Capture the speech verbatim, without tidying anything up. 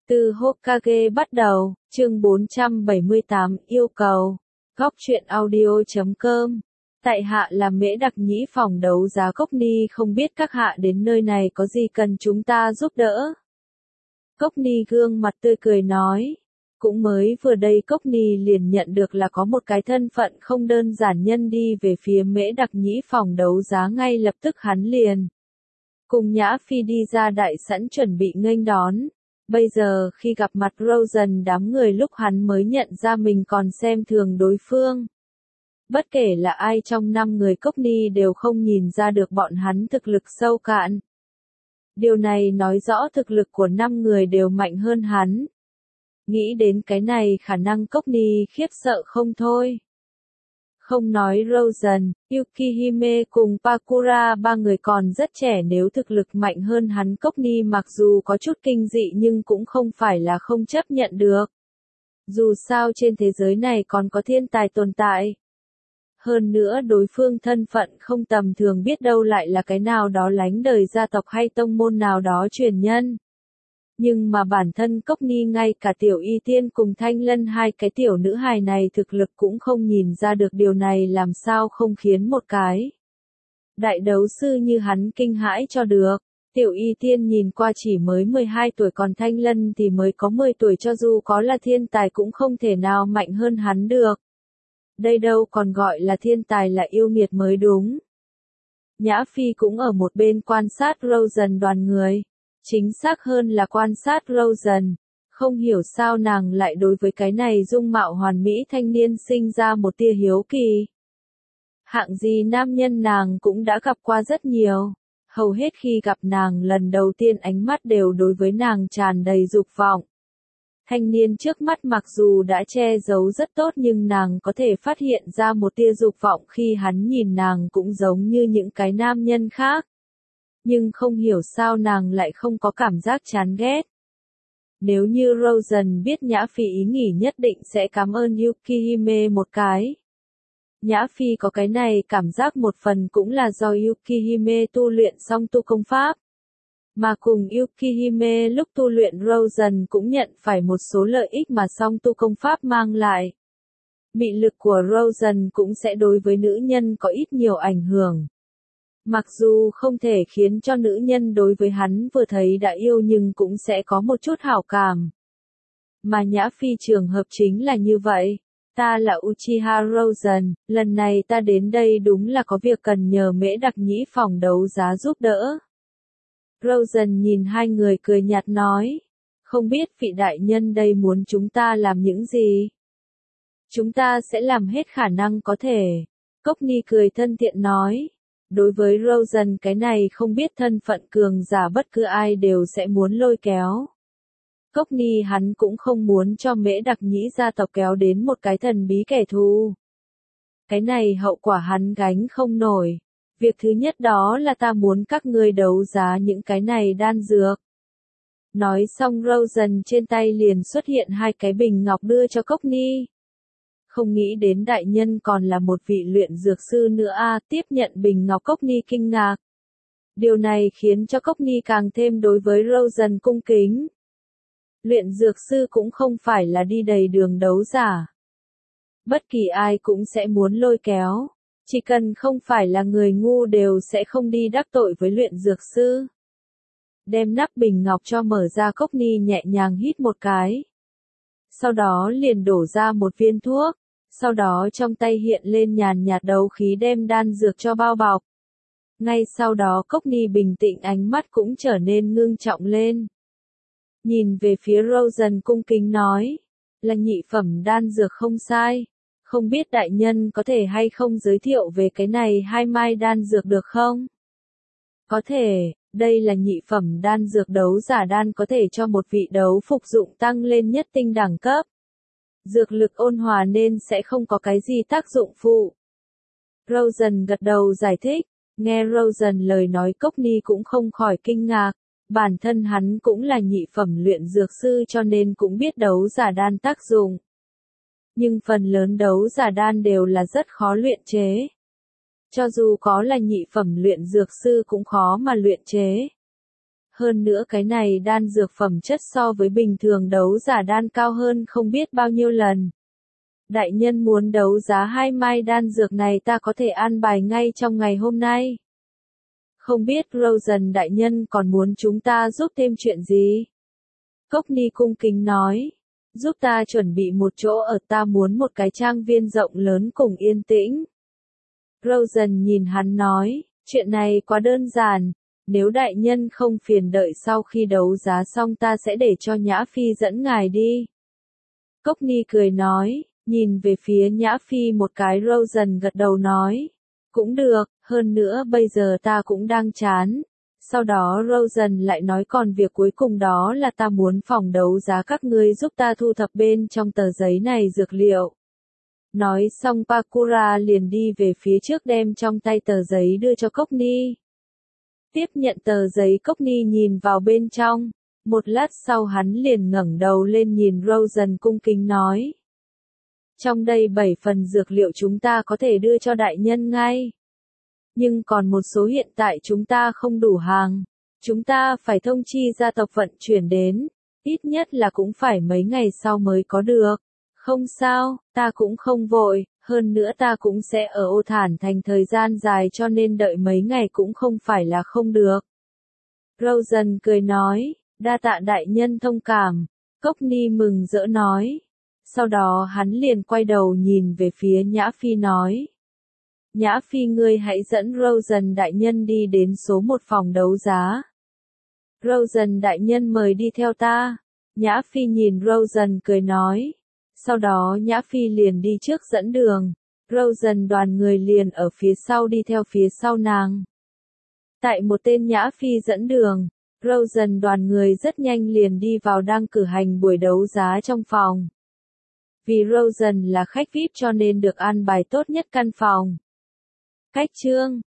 Từ Hokage bắt đầu, chương bốn trăm bảy mươi tám, yêu cầu. Góc truyện audio chấm com. Tại hạ là Mễ Đặc Nhĩ, phòng đấu giá Cốc Ni, không biết các hạ đến nơi này có gì cần chúng ta giúp đỡ. Cốc Ni gương mặt tươi cười nói. Cũng mới vừa đây Cốc Ni liền nhận được là có một cái thân phận không đơn giản nhân đi về phía Mễ Đặc Nhĩ phòng đấu giá, ngay lập tức hắn liền cùng Nhã Phi đi ra đại sảnh chuẩn bị nghênh đón. Bây giờ khi gặp mặt Rosen đám người, lúc hắn mới nhận ra mình còn xem thường đối phương. Bất kể là ai trong năm người Cốc Ni đều không nhìn ra được bọn hắn thực lực sâu cạn. Điều này nói rõ thực lực của năm người đều mạnh hơn hắn. Nghĩ đến cái này, khả năng Cốc Ni khiếp sợ không thôi. Không nói Rosen, Yukihime cùng Pakura, ba người còn rất trẻ, nếu thực lực mạnh hơn hắn, Cốc Ni mặc dù có chút kinh dị nhưng cũng không phải là không chấp nhận được. Dù sao trên thế giới này còn có thiên tài tồn tại. Hơn nữa đối phương thân phận không tầm thường, biết đâu lại là cái nào đó lánh đời gia tộc hay tông môn nào đó truyền nhân. Nhưng mà bản thân Cốc Ni, ngay cả Tiểu Y Tiên cùng Thanh Lân, hai cái tiểu nữ hài này thực lực cũng không nhìn ra được, điều này làm sao không khiến một cái đại đấu sư như hắn kinh hãi cho được. Tiểu Y Tiên nhìn qua chỉ mới mười hai tuổi, còn Thanh Lân thì mới có mười tuổi, cho dù có là thiên tài cũng không thể nào mạnh hơn hắn được. Đây đâu còn gọi là thiên tài, là yêu nghiệt mới đúng. Nhã Phi cũng ở một bên quan sát Rosen đoàn người. Chính xác hơn là quan sát Rosen. Không hiểu sao nàng lại đối với cái này dung mạo hoàn mỹ thanh niên sinh ra một tia hiếu kỳ. Hạng gì nam nhân nàng cũng đã gặp qua rất nhiều. Hầu hết khi gặp nàng lần đầu tiên, ánh mắt đều đối với nàng tràn đầy dục vọng. Thanh niên trước mắt mặc dù đã che giấu rất tốt, nhưng nàng có thể phát hiện ra một tia dục vọng khi hắn nhìn nàng, cũng giống như những cái nam nhân khác. Nhưng không hiểu sao nàng lại không có cảm giác chán ghét. Nếu như Rosen biết Nhã Phi ý nghỉ, nhất định sẽ cảm ơn Yukihime một cái. Nhã Phi có cái này cảm giác một phần cũng là do Yukihime tu luyện xong tu công pháp. Mà cùng Yukihime lúc tu luyện, Rosen cũng nhận phải một số lợi ích mà song tu công pháp mang lại. Mị lực của Rosen cũng sẽ đối với nữ nhân có ít nhiều ảnh hưởng. Mặc dù không thể khiến cho nữ nhân đối với hắn vừa thấy đã yêu, nhưng cũng sẽ có một chút hảo cảm. Mà Nhã Phi trường hợp chính là như vậy. Ta là Uchiha Rosen, lần này ta đến đây đúng là có việc cần nhờ Mễ Đặc Nhĩ phòng đấu giá giúp đỡ. Rosen nhìn hai người cười nhạt nói. Không biết vị đại nhân đây muốn chúng ta làm những gì? Chúng ta sẽ làm hết khả năng có thể. Cốc Ni cười thân thiện nói. Đối với Rosen cái này không biết thân phận cường giả, bất cứ ai đều sẽ muốn lôi kéo. Cốc Ni hắn cũng không muốn cho Mễ Đặc Nhĩ gia tộc kéo đến một cái thần bí kẻ thù. Cái này hậu quả hắn gánh không nổi. Việc thứ nhất đó là ta muốn các ngươi đấu giá những cái này đan dược. Nói xong Rosen trên tay liền xuất hiện hai cái bình ngọc đưa cho Cốc Ni. Không nghĩ đến đại nhân còn là một vị luyện dược sư nữa a. À, tiếp nhận bình ngọc, Cốc Ni kinh ngạc. Điều này khiến cho Cốc Ni càng thêm đối với Rosen cung kính. Luyện dược sư cũng không phải là đi đầy đường đấu giả. Bất kỳ ai cũng sẽ muốn lôi kéo. Chỉ cần không phải là người ngu đều sẽ không đi đắc tội với luyện dược sư. Đem nắp bình ngọc cho mở ra, Cốc Ni nhẹ nhàng hít một cái. Sau đó liền đổ ra một viên thuốc. Sau đó trong tay hiện lên nhàn nhạt đấu khí, đem đan dược cho bao bọc. Ngay sau đó Cốc Ni bình tĩnh, ánh mắt cũng trở nên ngưng trọng lên. Nhìn về phía Rosen cung kính nói. Là nhị phẩm đan dược không sai. Không biết đại nhân có thể hay không giới thiệu về cái này hai mai đan dược được không? Có thể, đây là nhị phẩm đan dược đấu giả đan, có thể cho một vị đấu phục dụng tăng lên nhất tinh đẳng cấp. Dược lực ôn hòa nên sẽ không có cái gì tác dụng phụ. Rosen gật đầu giải thích. Nghe Rosen lời nói, Cốc Ni cũng không khỏi kinh ngạc. Bản thân hắn cũng là nhị phẩm luyện dược sư, cho nên cũng biết đấu giả đan tác dụng. Nhưng phần lớn đấu giả đan đều là rất khó luyện chế. Cho dù có là nhị phẩm luyện dược sư cũng khó mà luyện chế. Hơn nữa cái này đan dược phẩm chất so với bình thường đấu giả đan cao hơn không biết bao nhiêu lần. Đại nhân muốn đấu giá hai mai đan dược này ta có thể an bài ngay trong ngày hôm nay. Không biết Rosen đại nhân còn muốn chúng ta giúp thêm chuyện gì? Cốc Ni cung kính nói. Giúp ta chuẩn bị một chỗ ở, ta muốn một cái trang viên rộng lớn cùng yên tĩnh. Rosen nhìn hắn nói, chuyện này quá đơn giản, nếu đại nhân không phiền đợi sau khi đấu giá xong ta sẽ để cho Nhã Phi dẫn ngài đi. Cốc Ni cười nói, nhìn về phía Nhã Phi một cái. Rosen gật đầu nói, cũng được, hơn nữa bây giờ ta cũng đang chán. Sau đó Rosen lại nói còn việc cuối cùng đó là ta muốn phòng đấu giá các ngươi giúp ta thu thập bên trong tờ giấy này dược liệu. Nói xong Pakura liền đi về phía trước đem trong tay tờ giấy đưa cho Cốc Ni. Tiếp nhận tờ giấy, Cốc Ni nhìn vào bên trong, một lát sau hắn liền ngẩng đầu lên nhìn Rosen cung kính nói. Trong đây bảy phần dược liệu chúng ta có thể đưa cho đại nhân ngay. Nhưng còn một số hiện tại chúng ta không đủ hàng. Chúng ta phải thông chi gia tộc vận chuyển đến, ít nhất là cũng phải mấy ngày sau mới có được. Không sao, ta cũng không vội, hơn nữa ta cũng sẽ ở Ô Thản Thành thời gian dài cho nên đợi mấy ngày cũng không phải là không được. Rosen cười nói, đa tạ đại nhân thông cảm. Cốc Ni mừng rỡ nói. Sau đó hắn liền quay đầu nhìn về phía Nhã Phi nói. Nhã Phi ngươi hãy dẫn Rosen đại nhân đi đến số một phòng đấu giá. Rosen đại nhân mời đi theo ta. Nhã Phi nhìn Rosen cười nói. Sau đó Nhã Phi liền đi trước dẫn đường. Rosen đoàn người liền ở phía sau đi theo phía sau nàng. Tại một tên Nhã Phi dẫn đường, Rosen đoàn người rất nhanh liền đi vào đang cử hành buổi đấu giá trong phòng. Vì Rosen là khách vi ai pi cho nên được an bài tốt nhất căn phòng. Cách chương